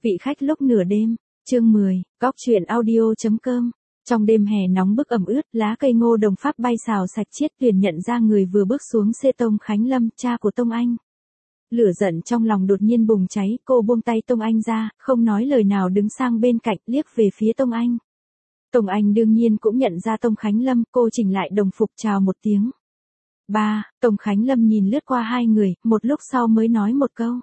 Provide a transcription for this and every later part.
Vị khách lúc nửa đêm, chương 10, góc truyện audio.com. Trong đêm hè nóng bức ẩm ướt, lá cây ngô đồng Pháp bay xào sạch chiết, Tuyền nhận ra người vừa bước xuống xe Tông Khánh Lâm, cha của Tông Anh. Lửa giận trong lòng đột nhiên bùng cháy, cô buông tay Tông Anh ra, không nói lời nào đứng sang bên cạnh, liếc về phía Tông Anh. Tông Anh đương nhiên cũng nhận ra Tông Khánh Lâm, cô chỉnh lại đồng phục chào một tiếng. Ba, Tông Khánh Lâm nhìn lướt qua hai người, một lúc sau mới nói một câu.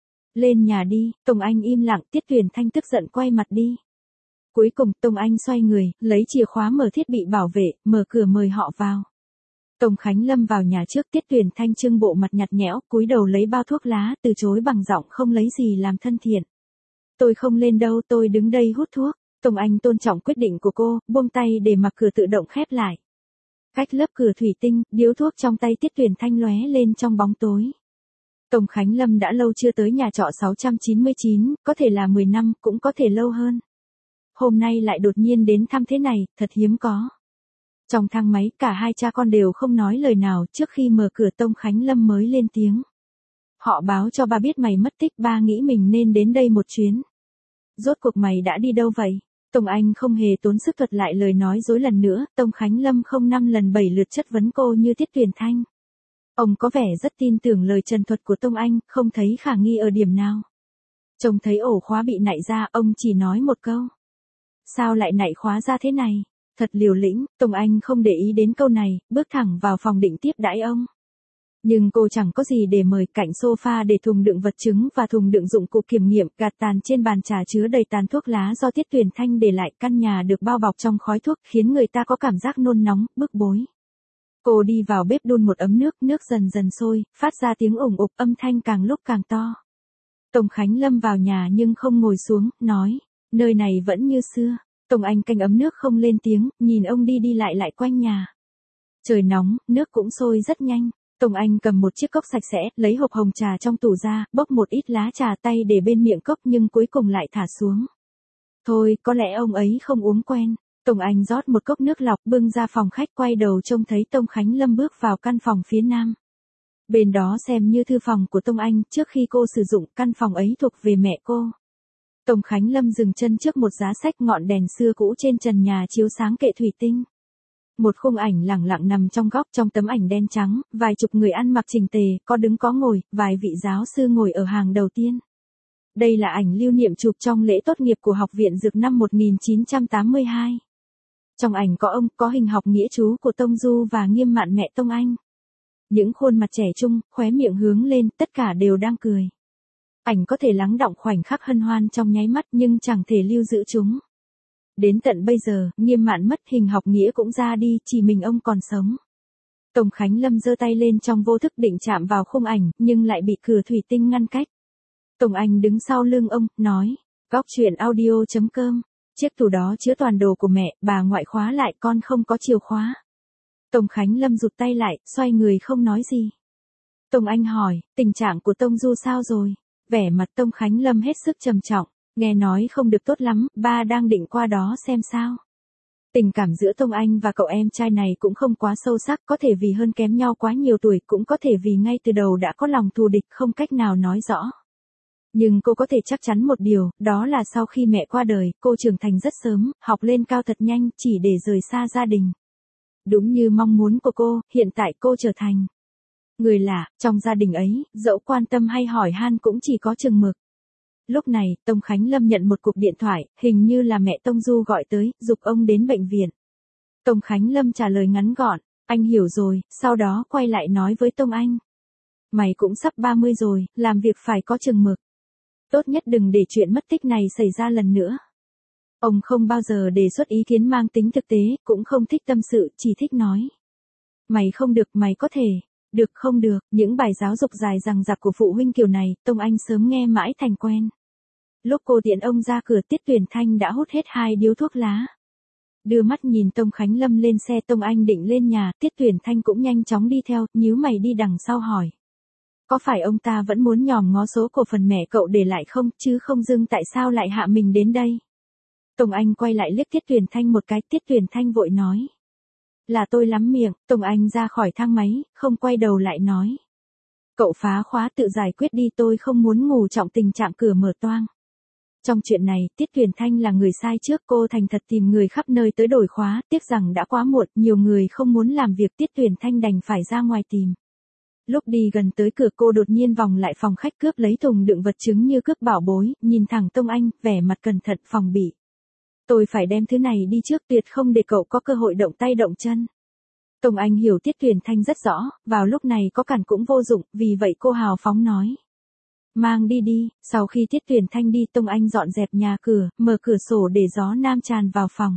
Lên nhà đi. Tông Anh im lặng, Tiết Tuyền Thanh tức giận quay mặt đi. Cuối cùng Tông Anh xoay người, lấy chìa khóa mở thiết bị bảo vệ, mở cửa mời họ vào. Tông Khánh Lâm vào nhà trước, Tiết Tuyền Thanh trưng bộ mặt nhạt nhẽo, cúi đầu lấy bao thuốc lá, từ chối bằng giọng không lấy gì làm thân thiện. Tôi không lên đâu, tôi đứng đây hút thuốc. Tông Anh tôn trọng quyết định của cô, buông tay để mặc cửa tự động khép lại. Cách lớp cửa thủy tinh, điếu thuốc trong tay Tiết Tuyền Thanh lóe lên trong bóng tối. Tông Khánh Lâm đã lâu chưa tới nhà trọ 699, có thể là 10 năm, cũng có thể lâu hơn. Hôm nay lại đột nhiên đến thăm thế này, thật hiếm có. Trong thang máy, cả hai cha con đều không nói lời nào, trước khi mở cửa Tông Khánh Lâm mới lên tiếng. Họ báo cho ba biết mày mất tích, ba nghĩ mình nên đến đây một chuyến. Rốt cuộc mày đã đi đâu vậy? Tông Anh không hề tốn sức thuật lại lời nói dối lần nữa, Tông Khánh Lâm không 5 lần 7 lượt chất vấn cô như Tiết Tuyền Thanh. Ông có vẻ rất tin tưởng lời trần thuật của Tông Anh, không thấy khả nghi ở điểm nào. Trông thấy ổ khóa bị nạy ra, ông chỉ nói một câu. Sao lại nạy khóa ra thế này? Thật liều lĩnh. Tông Anh không để ý đến câu này, bước thẳng vào phòng định tiếp đãi ông. Nhưng cô chẳng có gì để mời, cạnh sofa để thùng đựng vật chứng và thùng đựng dụng cụ kiểm nghiệm, gạt tàn trên bàn trà chứa đầy tàn thuốc lá do Tiết Tuyền Thanh để lại, căn nhà được bao bọc trong khói thuốc, khiến người ta có cảm giác nôn nóng, bức bối. Cô đi vào bếp đun một ấm nước, nước dần dần sôi, phát ra tiếng ủng ục, âm thanh càng lúc càng to. Tông Khánh Lâm vào nhà nhưng không ngồi xuống, nói, nơi này vẫn như xưa. Tông Anh canh ấm nước không lên tiếng, nhìn ông đi đi lại lại quanh nhà. Trời nóng, nước cũng sôi rất nhanh. Tông Anh cầm một chiếc cốc sạch sẽ, lấy hộp hồng trà trong tủ ra, bốc một ít lá trà tay để bên miệng cốc nhưng cuối cùng lại thả xuống. Thôi, có lẽ ông ấy không uống quen. Tông Anh rót một cốc nước lọc, bưng ra phòng khách, quay đầu trông thấy Tông Khánh Lâm bước vào căn phòng phía nam. Bên đó xem như thư phòng của Tông Anh, trước khi cô sử dụng, căn phòng ấy thuộc về mẹ cô. Tông Khánh Lâm dừng chân trước một giá sách, ngọn đèn xưa cũ trên trần nhà chiếu sáng kệ thủy tinh. Một khung ảnh lẳng lặng nằm trong góc, trong tấm ảnh đen trắng, vài chục người ăn mặc chỉnh tề, có đứng có ngồi, vài vị giáo sư ngồi ở hàng đầu tiên. Đây là ảnh lưu niệm chụp trong lễ tốt nghiệp của Học viện Dược năm 1982. Trong ảnh có ông, có hình học nghĩa chú của Tông Du và Nghiêm Mạn mẹ Tông Anh. Những khuôn mặt trẻ trung, khóe miệng hướng lên, tất cả đều đang cười. Ảnh có thể lắng đọng khoảnh khắc hân hoan trong nháy mắt nhưng chẳng thể lưu giữ chúng. Đến tận bây giờ, Nghiêm Mạn mất, hình học nghĩa cũng ra đi, chỉ mình ông còn sống. Tông Khánh Lâm giơ tay lên trong vô thức định chạm vào khung ảnh, nhưng lại bị cửa thủy tinh ngăn cách. Tông Anh đứng sau lưng ông, nói, góc truyện audio.com. Chiếc tủ đó chứa toàn đồ của mẹ, bà ngoại khóa lại, con không có chìa khóa. Tông Khánh Lâm rụt tay lại, xoay người không nói gì. Tông Anh hỏi, tình trạng của Tông Du sao rồi? Vẻ mặt Tông Khánh Lâm hết sức trầm trọng, nghe nói không được tốt lắm, ba đang định qua đó xem sao. Tình cảm giữa Tông Anh và cậu em trai này cũng không quá sâu sắc, có thể vì hơn kém nhau quá nhiều tuổi, cũng có thể vì ngay từ đầu đã có lòng thù địch, không cách nào nói rõ. Nhưng cô có thể chắc chắn một điều, đó là sau khi mẹ qua đời, cô trưởng thành rất sớm, học lên cao thật nhanh, chỉ để rời xa gia đình. Đúng như mong muốn của cô, hiện tại cô trở thành người lạ, trong gia đình ấy, dẫu quan tâm hay hỏi han cũng chỉ có chừng mực. Lúc này, Tông Khánh Lâm nhận một cuộc điện thoại, hình như là mẹ Tông Du gọi tới, giục ông đến bệnh viện. Tông Khánh Lâm trả lời ngắn gọn, anh hiểu rồi, sau đó quay lại nói với Tông Anh. Mày cũng sắp 30 rồi, làm việc phải có chừng mực. Tốt nhất đừng để chuyện mất tích này xảy ra lần nữa. Ông không bao giờ đề xuất ý kiến mang tính thực tế, cũng không thích tâm sự, chỉ thích nói. Mày không được, mày có thể. Được không được, những bài giáo dục dài dằng dặc của phụ huynh kiểu này, Tông Anh sớm nghe mãi thành quen. Lúc cô tiễn ông ra cửa, Tiết Tuyền Thanh đã hút hết 2 điếu thuốc lá. Đưa mắt nhìn Tông Khánh Lâm lên xe, Tông Anh định lên nhà, Tiết Tuyền Thanh cũng nhanh chóng đi theo, nhíu mày đi đằng sau hỏi. Có phải ông ta vẫn muốn nhòm ngó số cổ phần mẹ cậu để lại không, chứ không dưng tại sao lại hạ mình đến đây? Tông Anh quay lại liếc Tiết Tuyền Thanh một cái, Tiết Tuyền Thanh vội nói. Là tôi lắm miệng. Tông Anh ra khỏi thang máy, không quay đầu lại nói. Cậu phá khóa tự giải quyết đi, tôi không muốn ngủ trọng tình trạng cửa mở toang. Trong chuyện này, Tiết Tuyền Thanh là người sai trước, cô thành thật tìm người khắp nơi tới đổi khóa, tiếc rằng đã quá muộn, nhiều người không muốn làm việc, Tiết Tuyền Thanh đành phải ra ngoài tìm. Lúc đi gần tới cửa cô đột nhiên vòng lại phòng khách cướp lấy thùng đựng vật chứng như cướp bảo bối, nhìn thẳng Tông Anh, vẻ mặt cẩn thận phòng bị. Tôi phải đem thứ này đi trước, tuyệt không để cậu có cơ hội động tay động chân. Tông Anh hiểu Tiết Tuyền Thanh rất rõ, vào lúc này có cản cũng vô dụng, vì vậy cô hào phóng nói. Mang đi đi. Sau khi Tiết Tuyền Thanh đi, Tông Anh dọn dẹp nhà cửa, mở cửa sổ để gió nam tràn vào phòng.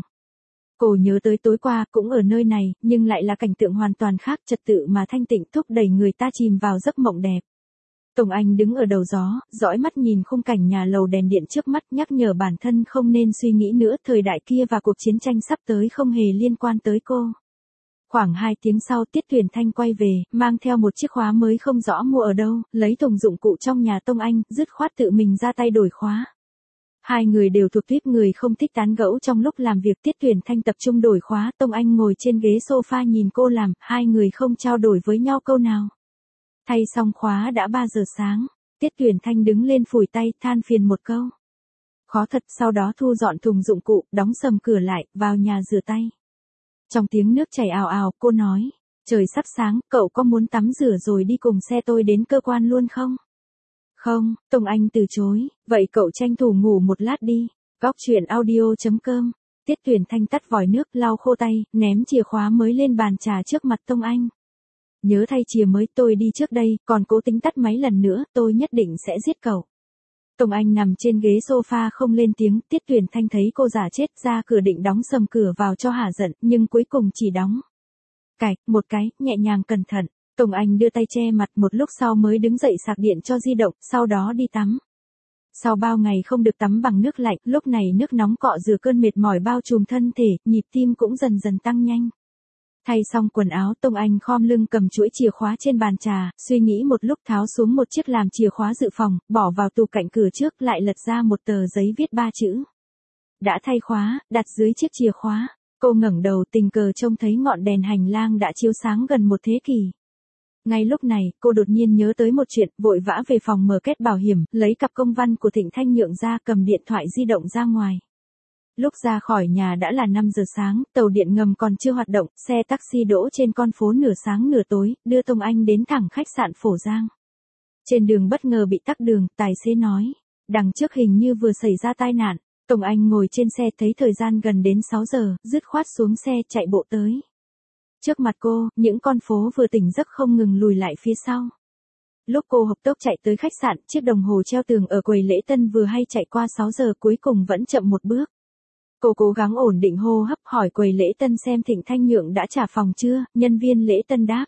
Cô nhớ tới tối qua cũng ở nơi này, nhưng lại là cảnh tượng hoàn toàn khác, trật tự mà thanh tịnh thúc đẩy người ta chìm vào giấc mộng đẹp. Tông Anh đứng ở đầu gió, dõi mắt nhìn khung cảnh nhà lầu đèn điện trước mắt, nhắc nhở bản thân không nên suy nghĩ nữa, thời đại kia và cuộc chiến tranh sắp tới không hề liên quan tới cô. Khoảng 2 tiếng sau, Tiết Tuyền Thanh quay về, mang theo một chiếc khóa mới không rõ mua ở đâu, lấy thùng dụng cụ trong nhà Tông Anh, dứt khoát tự mình ra tay đổi khóa. Hai người đều thuộc tuýp người không thích tán gẫu trong lúc làm việc. Tiết Tuyền Thanh tập trung đổi khóa, Tông Anh ngồi trên ghế sofa nhìn cô làm, hai người không trao đổi với nhau câu nào. Thay xong khóa đã 3 giờ sáng, Tiết Tuyền Thanh đứng lên phủi tay, than phiền một câu. Khó thật, sau đó thu dọn thùng dụng cụ, đóng sầm cửa lại, vào nhà rửa tay. Trong tiếng nước chảy ào ào, cô nói, trời sắp sáng, cậu có muốn tắm rửa rồi đi cùng xe tôi đến cơ quan luôn không? Không, Tông Anh từ chối, vậy cậu tranh thủ ngủ một lát đi. Góc truyện audio.com. Tiết Tuyền Thanh tắt vòi nước, lau khô tay, ném chìa khóa mới lên bàn trà trước mặt Tông Anh. Nhớ thay chìa mới, tôi đi trước đây, còn cố tính tắt máy lần nữa, tôi nhất định sẽ giết cậu. Tông Anh nằm trên ghế sofa không lên tiếng, Tiết Tuyền Thanh thấy cô giả chết, ra cửa định đóng sầm cửa vào cho hả giận, nhưng cuối cùng chỉ đóng cạch một cái, nhẹ nhàng cẩn thận. Tông Anh đưa tay che mặt, một lúc sau mới đứng dậy sạc điện cho di động, sau đó đi tắm. Sau bao ngày không được tắm bằng nước lạnh, lúc này nước nóng cọ rửa cơn mệt mỏi bao trùm thân thể, nhịp tim cũng dần dần tăng nhanh. Thay xong quần áo, Tông Anh khom lưng cầm chuỗi chìa khóa trên bàn trà, suy nghĩ một lúc tháo xuống một chiếc làm chìa khóa dự phòng, bỏ vào tủ cạnh cửa trước, lại lật ra một tờ giấy viết 3 chữ. Đã thay khóa, đặt dưới chiếc chìa khóa. Cô ngẩng đầu tình cờ trông thấy ngọn đèn hành lang đã chiếu sáng gần một thế kỷ. Ngay lúc này, cô đột nhiên nhớ tới một chuyện, vội vã về phòng mở két bảo hiểm, lấy cặp công văn của Thịnh Thanh nhượng ra, cầm điện thoại di động ra ngoài. Lúc ra khỏi nhà đã là 5 giờ sáng, tàu điện ngầm còn chưa hoạt động, xe taxi đỗ trên con phố nửa sáng nửa tối, đưa Tông Anh đến thẳng khách sạn Phổ Giang. Trên đường bất ngờ bị tắc đường, tài xế nói, đằng trước hình như vừa xảy ra tai nạn. Tông Anh ngồi trên xe thấy thời gian gần đến 6 giờ, dứt khoát xuống xe chạy bộ tới. Trước mặt cô, những con phố vừa tỉnh giấc không ngừng lùi lại phía sau. Lúc cô hộc tốc chạy tới khách sạn, chiếc đồng hồ treo tường ở quầy lễ tân vừa hay chạy qua 6 giờ, cuối cùng vẫn chậm một bước. Cô cố gắng ổn định hô hấp, hỏi quầy lễ tân xem Thịnh Thanh Nhượng đã trả phòng chưa, nhân viên lễ tân đáp.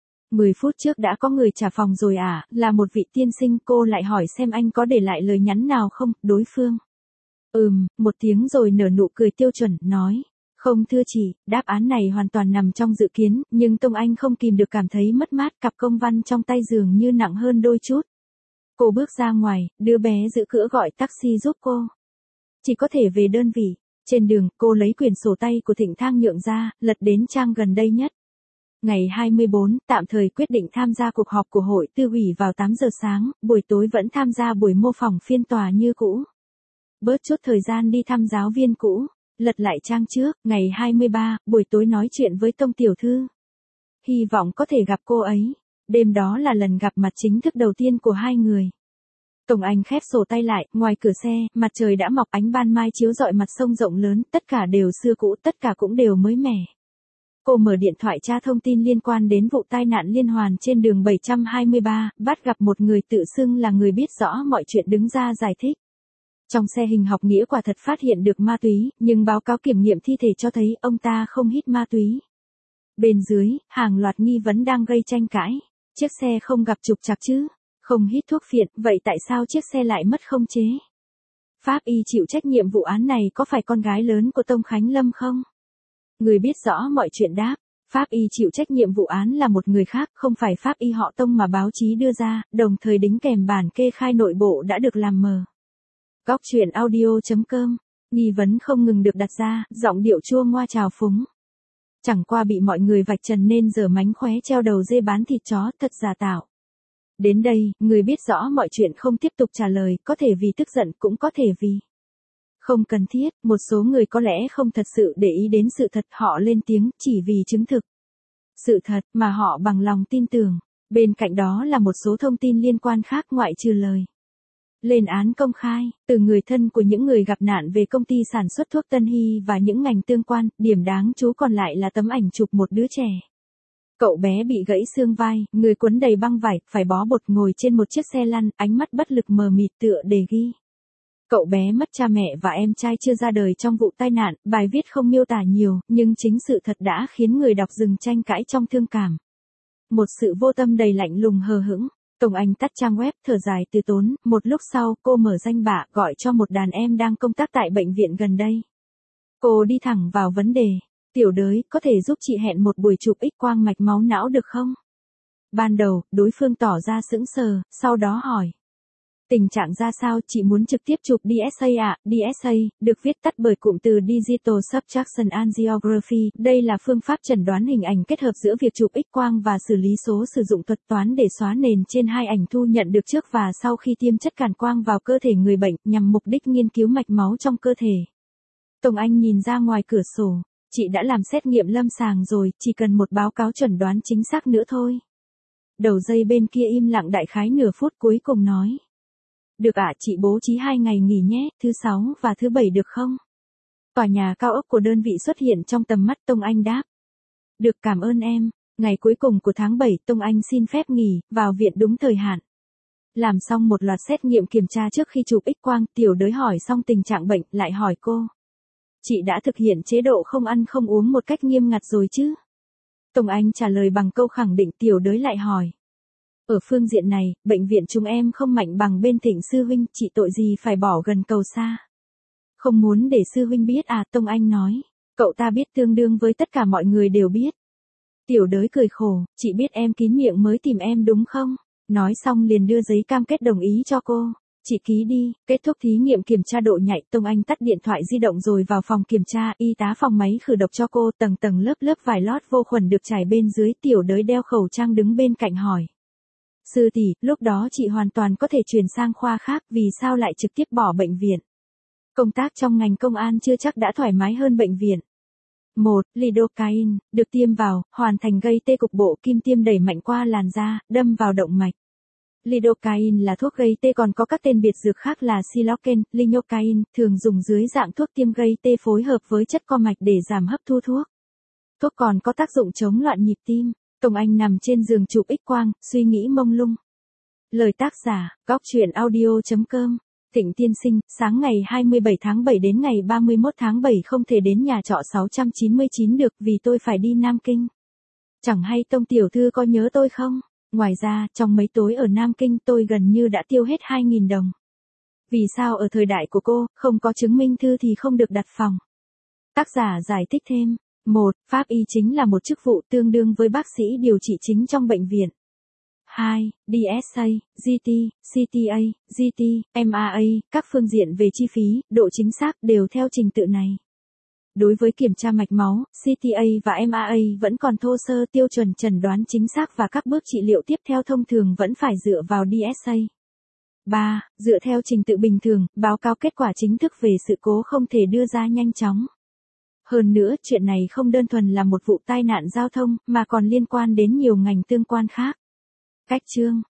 10 phút trước đã có người trả phòng rồi à, là một vị tiên sinh. Cô lại hỏi xem anh có để lại lời nhắn nào không, đối phương. Một tiếng rồi nở nụ cười tiêu chuẩn, nói. Không thưa chị, đáp án này hoàn toàn nằm trong dự kiến, nhưng Tông Anh không kìm được cảm thấy mất mát, cặp công văn trong tay dường như nặng hơn đôi chút. Cô bước ra ngoài, đứa bé giữ cửa gọi taxi giúp cô. Chỉ có thể về đơn vị. Trên đường, cô lấy quyển sổ tay của Thịnh Thanh Nhượng ra, lật đến trang gần đây nhất. Ngày 24, tạm thời quyết định tham gia cuộc họp của hội tư ủy vào 8 giờ sáng, buổi tối vẫn tham gia buổi mô phỏng phiên tòa như cũ. Bớt chút thời gian đi thăm giáo viên cũ. Lật lại trang trước, ngày 23, buổi tối nói chuyện với Tông tiểu thư. Hy vọng có thể gặp cô ấy. Đêm đó là lần gặp mặt chính thức đầu tiên của hai người. Tông Anh khép sổ tay lại, ngoài cửa xe, mặt trời đã mọc, ánh ban mai chiếu rọi mặt sông rộng lớn, tất cả đều xưa cũ, tất cả cũng đều mới mẻ. Cô mở điện thoại tra thông tin liên quan đến vụ tai nạn liên hoàn trên đường 723, bắt gặp một người tự xưng là người biết rõ mọi chuyện đứng ra giải thích. Trong xe hình học nghĩa quả thật phát hiện được ma túy, nhưng báo cáo kiểm nghiệm thi thể cho thấy ông ta không hít ma túy. Bên dưới, hàng loạt nghi vấn đang gây tranh cãi. Chiếc xe không gặp trục trặc chứ? Không hít thuốc phiện, vậy tại sao chiếc xe lại mất khống chế? Pháp y chịu trách nhiệm vụ án này có phải con gái lớn của Tông Khánh Lâm không? Người biết rõ mọi chuyện đáp. Pháp y chịu trách nhiệm vụ án là một người khác, không phải pháp y họ Tông mà báo chí đưa ra, đồng thời đính kèm bản kê khai nội bộ đã được làm mờ. Góc truyện audio.com. Nghi vấn không ngừng được đặt ra, giọng điệu chua ngoa trào phúng. Chẳng qua bị mọi người vạch trần nên giờ mánh khóe treo đầu dê bán thịt chó, thật giả tạo. Đến đây, người biết rõ mọi chuyện không tiếp tục trả lời, có thể vì tức giận cũng có thể vì không cần thiết, một số người có lẽ không thật sự để ý đến sự thật, họ lên tiếng chỉ vì chứng thực sự thật mà họ bằng lòng tin tưởng. Bên cạnh đó là một số thông tin liên quan khác ngoại trừ lời lên án công khai từ người thân của những người gặp nạn về công ty sản xuất thuốc Tân Hy và những ngành tương quan. Điểm đáng chú còn lại là tấm ảnh chụp một đứa trẻ. Cậu bé bị gãy xương vai, người quấn đầy băng vải, phải bó bột, ngồi trên một chiếc xe lăn, ánh mắt bất lực mờ mịt tựa đề ghi. Cậu bé mất cha mẹ và em trai chưa ra đời trong vụ tai nạn. Bài viết không miêu tả nhiều, nhưng chính sự thật đã khiến người đọc dừng tranh cãi trong thương cảm. Một sự vô tâm đầy lạnh lùng hờ hững. Tông Anh tắt trang web, thở dài từ tốn. Một lúc sau, cô mở danh bạ, gọi cho một đàn em đang công tác tại bệnh viện gần đây. Cô đi thẳng vào vấn đề. Tiểu đới, có thể giúp chị hẹn một buổi chụp X-quang mạch máu não được không? Ban đầu, đối phương tỏ ra sững sờ, sau đó hỏi. Tình trạng ra sao, chị muốn trực tiếp chụp DSA ạ? DSA, được viết tắt bởi cụm từ Digital Subtraction Angiography. Đây là phương pháp chẩn đoán hình ảnh kết hợp giữa việc chụp X-quang và xử lý số sử dụng thuật toán để xóa nền trên hai ảnh thu nhận được trước và sau khi tiêm chất cản quang vào cơ thể người bệnh, nhằm mục đích nghiên cứu mạch máu trong cơ thể. Tông Anh nhìn ra ngoài cửa sổ. Chị đã làm xét nghiệm lâm sàng rồi, chỉ cần một báo cáo chẩn đoán chính xác nữa thôi. Đầu dây bên kia im lặng đại khái nửa phút, cuối cùng nói. Được ạ, chị bố trí 2 ngày nghỉ nhé, thứ 6 và thứ 7 được không? Tòa nhà cao ốc của đơn vị xuất hiện trong tầm mắt. Tông Anh đáp. Được, cảm ơn em. Ngày cuối cùng của tháng 7, Tông Anh xin phép nghỉ, vào viện đúng thời hạn. Làm xong một loạt xét nghiệm kiểm tra trước khi chụp X-quang, tiểu đới hỏi xong tình trạng bệnh, lại hỏi cô. Chị đã thực hiện chế độ không ăn không uống một cách nghiêm ngặt rồi chứ? Tông Anh trả lời bằng câu khẳng định. Tiểu đới lại hỏi. Ở phương diện này, bệnh viện chúng em không mạnh bằng bên Thịnh sư huynh, chị tội gì phải bỏ gần cầu xa. Không muốn để sư huynh biết à? Tông Anh nói. Cậu ta biết tương đương với tất cả mọi người đều biết. Tiểu đới cười khổ, chị biết em kín miệng mới tìm em đúng không? Nói xong liền đưa giấy cam kết đồng ý cho cô. Chị ký đi. Kết thúc thí nghiệm kiểm tra độ nhạy, Tông Anh tắt điện thoại di động rồi vào phòng kiểm tra. Y tá phòng máy khử độc cho cô, tầng tầng lớp lớp vải lót vô khuẩn được trải bên dưới. Tiểu đới đeo khẩu trang đứng bên cạnh hỏi. Sư tỷ, lúc đó chị hoàn toàn có thể chuyển sang khoa khác, vì sao lại trực tiếp bỏ bệnh viện? Công tác trong ngành công an chưa chắc đã thoải mái hơn bệnh viện. 1. Lidocaine, được tiêm vào, hoàn thành gây tê cục bộ, kim tiêm đẩy mạnh qua làn da, đâm vào động mạch. Lidocaine là thuốc gây tê, còn có các tên biệt dược khác là silocaine, lidocaine, thường dùng dưới dạng thuốc tiêm gây tê phối hợp với chất co mạch để giảm hấp thu thuốc. Thuốc còn có tác dụng chống loạn nhịp tim. Tông Anh nằm trên giường chụp X-quang, suy nghĩ mông lung. Lời tác giả, goctruyện.audio.com. Thịnh tiên sinh, sáng ngày 27 tháng 7 đến ngày 31 tháng 7 không thể đến nhà trọ 699 được vì tôi phải đi Nam Kinh. Chẳng hay Tông tiểu thư có nhớ tôi không? Ngoài ra, trong mấy tối ở Nam Kinh tôi gần như đã tiêu hết 2.000 đồng. Vì sao ở thời đại của cô, không có chứng minh thư thì không được đặt phòng? Tác giả giải thích thêm. 1. Pháp y chính là một chức vụ tương đương với bác sĩ điều trị chính trong bệnh viện. 2. DSA, GT, CTA, GT, MRA, các phương diện về chi phí, độ chính xác đều theo trình tự này. Đối với kiểm tra mạch máu, CTA và MRA vẫn còn thô sơ, tiêu chuẩn chẩn đoán chính xác và các bước trị liệu tiếp theo thông thường vẫn phải dựa vào DSA. 3. Dựa theo trình tự bình thường, báo cáo kết quả chính thức về sự cố không thể đưa ra nhanh chóng. Hơn nữa, chuyện này không đơn thuần là một vụ tai nạn giao thông, mà còn liên quan đến nhiều ngành tương quan khác. Cách chương